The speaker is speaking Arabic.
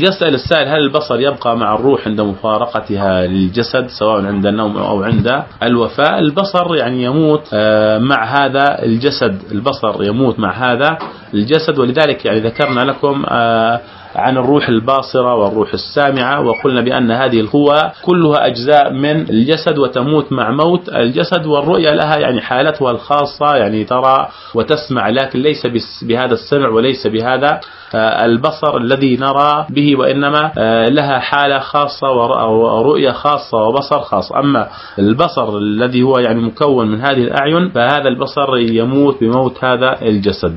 يسأل السائل: هل البصر يبقى مع الروح عند مفارقتها للجسد سواء عند النوم أو عند الوفاة؟ البصر يعني يموت مع هذا الجسد، البصر يموت مع هذا الجسد، ولذلك يعني ذكرنا لكم عن الروح الباصرة والروح السامعة، وقلنا بأن هذه القوى كلها أجزاء من الجسد وتموت مع موت الجسد، والرؤية لها يعني حالتها الخاصة، يعني ترى وتسمع، لكن ليس بهذا السمع وليس بهذا البصر الذي نرى به، وإنما لها حالة خاصة ورؤية خاصة وبصر خاص. أما البصر الذي هو يعني مكون من هذه الأعين فهذا البصر يموت بموت هذا الجسد.